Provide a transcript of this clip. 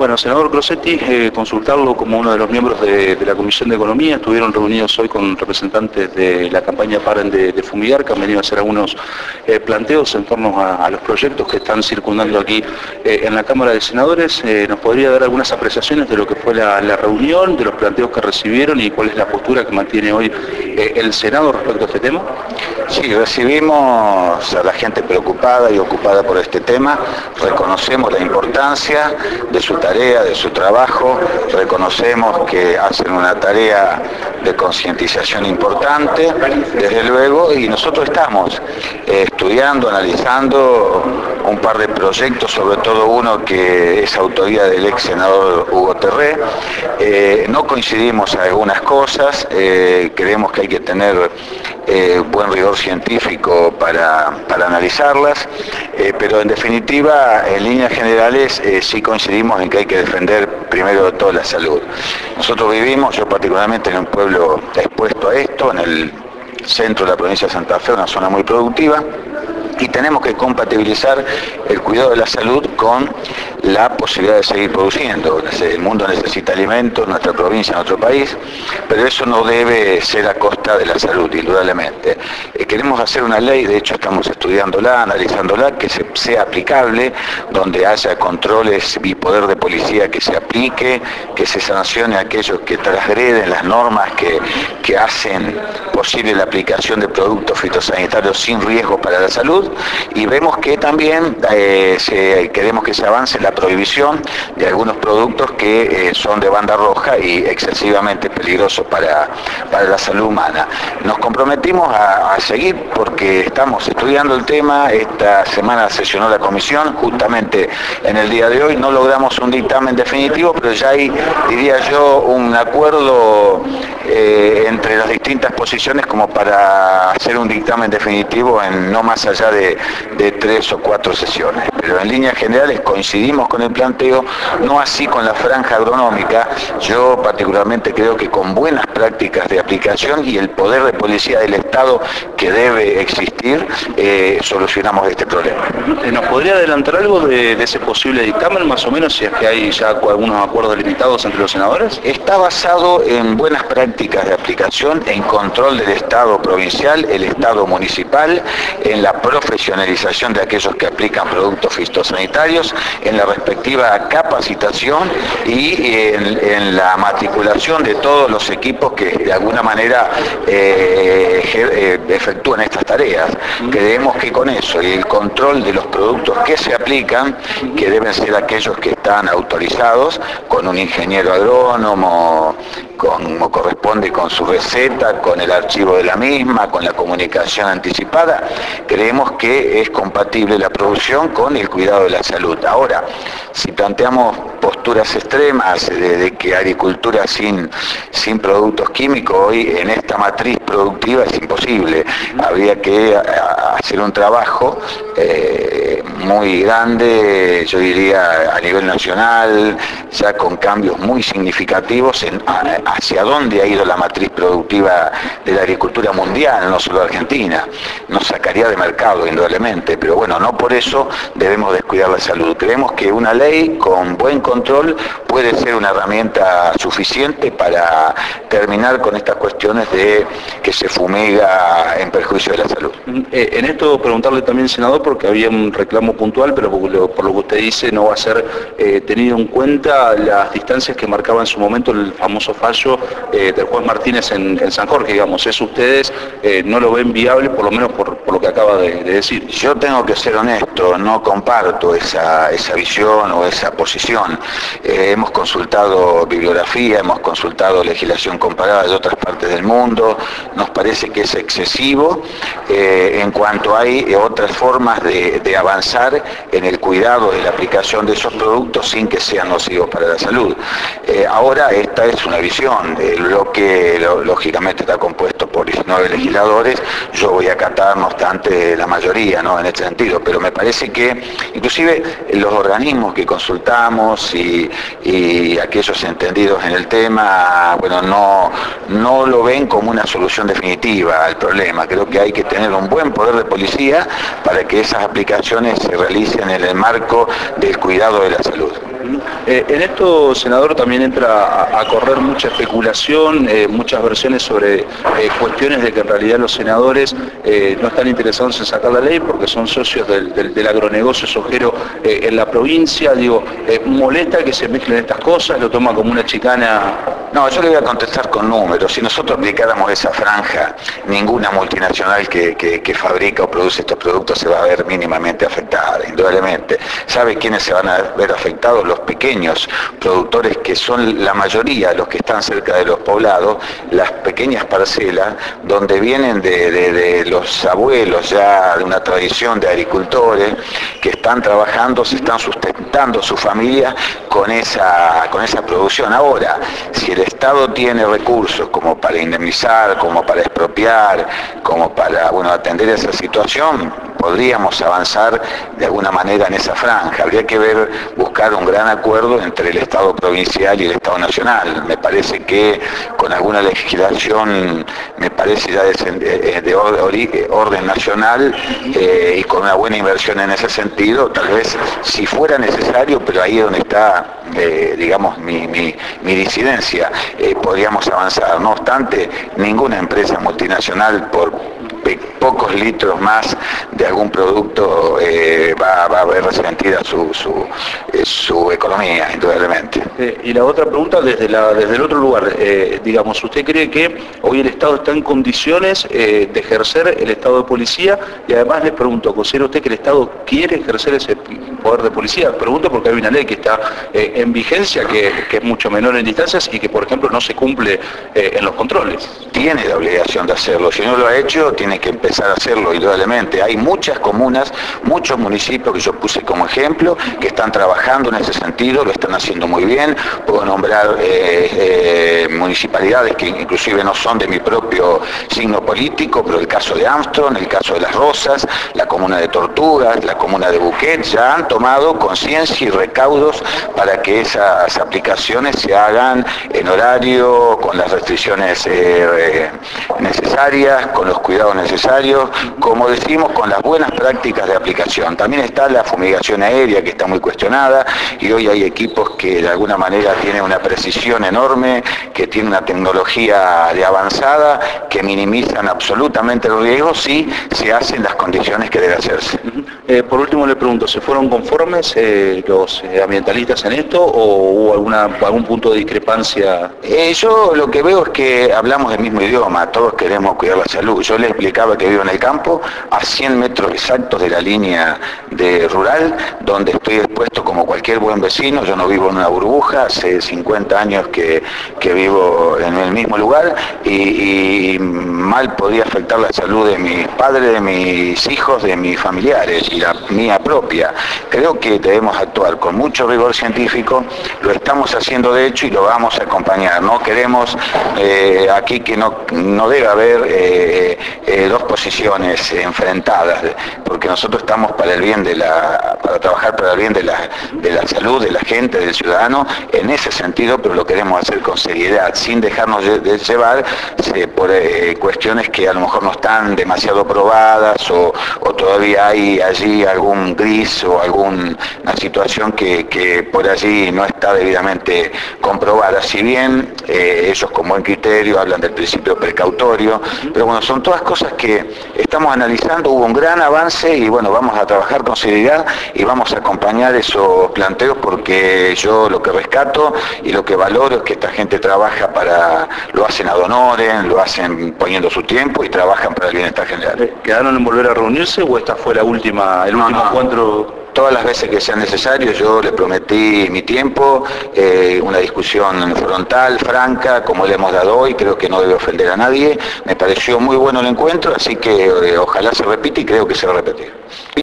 Bueno, senador Crosetti, consultarlo como uno de los miembros de la Comisión de Economía. Estuvieron reunidos hoy con representantes de la campaña Paren de Fumigar, que han venido a hacer algunos planteos en torno a los proyectos que están circundando aquí en la Cámara de Senadores. ¿Nos podría dar algunas apreciaciones de lo que fue la reunión, de los planteos que recibieron y cuál es la postura que mantiene hoy el Senado respecto a este tema? Sí, recibimos a la gente preocupada y ocupada por este tema, reconocemos la importancia de su tarea, de su trabajo, reconocemos que hacen una tarea de concientización importante, desde luego, y nosotros estamos estudiando, analizando un par de proyectos, sobre todo uno que es autoría del ex senador Hugo Terré. No coincidimos en algunas cosas, creemos que hay que tener buen rigor científico para analizarlas, pero en definitiva, en líneas generales, sí coincidimos en que hay que defender primero de todo la salud. Nosotros vivimos, yo particularmente, en un pueblo expuesto a esto, en el centro de la provincia de Santa Fe, una zona muy productiva, y tenemos que compatibilizar el cuidado de la salud con la posibilidad de seguir produciendo. El mundo necesita alimentos, nuestra provincia, nuestro país, pero eso no debe ser a costa de la salud, indudablemente. Queremos hacer una ley, de hecho estamos estudiándola, analizándola, que sea aplicable, donde haya controles y poder de policía que se aplique, que se sancione a aquellos que transgreden las normas que hacen posible la aplicación de productos fitosanitarios sin riesgo para la salud, y vemos que también queremos que se avance la prohibición de algunos productos que son de banda roja y excesivamente peligrosos para la salud humana. Nos comprometimos a seguir porque estamos estudiando el tema. Esta semana sesionó la comisión, justamente en el día de hoy no logramos un dictamen definitivo, pero ya hay, diría yo, un acuerdo entre las distintas posiciones como para hacer un dictamen definitivo en no más allá de 3 o 4 sesiones. Pero en líneas generales coincidimos con el planteo, no así con la franja agronómica. Yo particularmente creo que con buenas prácticas de aplicación y el poder de policía del Estado que debe existir, solucionamos este problema. ¿Nos podría adelantar algo de ese posible dictamen, más o menos, si es que hay ya algunos acuerdos limitados entre los senadores? Está basado en buenas prácticas de aplicación, en control del Estado provincial, el Estado municipal, en la profesionalización de aquellos que aplican productos fitosanitarios, en la respectiva capacitación y en la matriculación de todos los equipos que de alguna manera efectúan estas tareas. Creemos que con eso y el control de los productos que se aplican, que deben ser aquellos que están autorizados con un ingeniero agrónomo, como corresponde con su receta, con el archivo de la misma, con la comunicación anticipada, creemos que es compatible la producción con el cuidado de la salud. Ahora, si planteamos posturas extremas de que agricultura sin productos químicos, hoy en esta matriz productiva es imposible. Habría que hacer un trabajo muy grande, yo diría a nivel nacional, ya con cambios muy significativos hacia dónde ha ido la matriz productiva de la agricultura mundial, no solo Argentina. Nos sacaría de mercado, indudablemente, pero bueno, no por eso debemos descuidar la salud. Creemos que una ley con buen control puede ser una herramienta suficiente para terminar con estas cuestiones de que se fumiga en perjuicio de la salud. En esto preguntarle también, senador, porque había un reclamo puntual, pero por lo que usted dice no va a ser tenido en cuenta las distancias que marcaba en su momento el famoso fallo del juez Martínez en San Jorge, digamos. ¿Eso ustedes no lo ven viable, por lo menos por lo que acaba de decir? Yo tengo que ser honesto, no comparto esa visión o esa posición. Hemos consultado bibliografía, hemos consultado legislación comparada de otras partes del mundo, nos parece que es excesivo en cuanto hay otras formas de avanzar en el cuidado de la aplicación de esos productos sin que sean nocivos para la salud. Ahora esta es una visión, el bloque lógicamente está compuesto por 19 legisladores, yo voy a acatar no obstante la mayoría, ¿no?, en este sentido, pero me parece que inclusive los organismos que consultamos y aquellos entendidos en el tema, bueno, no lo ven como una solución definitiva al problema. Creo que hay que tener un buen poder de policía para que esas aplicaciones se realicen en el marco del cuidado de la salud. En esto, senador, también entra a correr mucha especulación, muchas versiones sobre cuestiones de que en realidad los senadores no están interesados en sacar la ley porque son socios del agronegocio sojero en la provincia. Digo, ¿molesta que se mezclen estas cosas? ¿Lo toma como una chicana? No, yo le voy a contestar con números. Si nosotros aplicáramos esa franja, ninguna multinacional que fabrica o produce estos productos se va a ver mínimamente afectada, indudablemente. ¿Sabe quiénes se van a ver afectados? Los pequeños productores, que son la mayoría los que están cerca de los poblados, las pequeñas parcelas, donde vienen de los abuelos ya de una tradición de agricultores, que están trabajando, se están sustentando su familia con esa producción. Ahora, si el Estado tiene recursos como para indemnizar, como para expropiar, como para atender esa situación, podríamos avanzar de alguna manera en esa franja. Habría que buscar un gran acuerdo entre el Estado provincial y el Estado nacional. Me parece que con alguna legislación, me parece ya de orden nacional, y con una buena inversión en ese sentido, tal vez si fuera necesario, pero ahí es donde está digamos mi disidencia, podríamos avanzar. No obstante, ninguna empresa multinacional por pocos litros más de algún producto va a ver resentida su economía, indudablemente. Y la otra pregunta desde el otro lugar, digamos, ¿usted cree que hoy el Estado está en condiciones de ejercer el estado de policía? Y además les pregunto, ¿considera usted que el Estado quiere ejercer ese poder de policía? Pregunto porque hay una ley que está en vigencia, que es mucho menor en distancias y que, por ejemplo, no se cumple en los controles. Tiene la obligación de hacerlo. Si no lo ha hecho, tiene que empezar a hacerlo, indudablemente. Hay muchas comunas, muchos municipios que yo puse como ejemplo, que están trabajando en ese sentido, lo están haciendo muy bien. Puedo nombrar municipalidades que inclusive no son de mi propio signo político, pero el caso de Armstrong, el caso de Las Rosas, la comuna de Tortugas, la comuna de Buquet, ya han tomado conciencia y recaudos para que esas aplicaciones se hagan en horario, con las restricciones necesarias, con los cuidados necesarios, como decimos, con las buenas prácticas de aplicación. También está la fumigación aérea, que está muy cuestionada, y hoy hay equipos que de alguna manera tienen una precisión enorme, que tienen una tecnología de avanzada, que minimizan absolutamente el riesgo si se hacen las condiciones que debe hacerse. Por último le pregunto, ¿se fueron conformes los ambientalistas en esto o hubo algún punto de discrepancia? Yo lo que veo es que hablamos el mismo idioma, todos queremos cuidar la salud. Yo les explicaba que vivo en el campo, a 100 metros exactos de la línea rural, donde estoy expuesto como cualquier buen vecino. Yo no vivo en una burbuja, hace 50 años que vivo en el mismo lugar y mal podría afectar la salud de mis padres, de mis hijos, de mis familiares y la mía propia. Creo que debemos actuar con mucho rigor científico, lo estamos haciendo de hecho y lo vamos a acompañar. No queremos aquí que no debe haber dos posiciones enfrentadas, porque nosotros estamos para trabajar para el bien de la salud de la gente, del ciudadano, en ese sentido, pero lo queremos hacer con seriedad, sin dejarnos llevar por cuestiones que a lo mejor no están demasiado probadas o todavía hay allí algún gris o alguna situación que por allí no está debidamente comprobada. Si bien ellos con buen criterio hablan del principio precautorio, pero bueno, son todas cosas que estamos analizando. Hubo un gran avance y bueno, vamos a trabajar con seriedad y vamos a acompañar esos planteos, porque yo lo que rescato y lo que valoro es que esta gente trabaja lo hacen ad honorem, lo hacen poniendo su tiempo y trabajan para el bienestar general. ¿Quedaron en volver a reunirse o esta fue el último encuentro? Todas las veces que sea necesario. Yo le prometí mi tiempo, una discusión frontal, franca, como le hemos dado hoy. Creo que no debe ofender a nadie. Me pareció muy bueno el encuentro, así que ojalá se repita y creo que se va a repetir.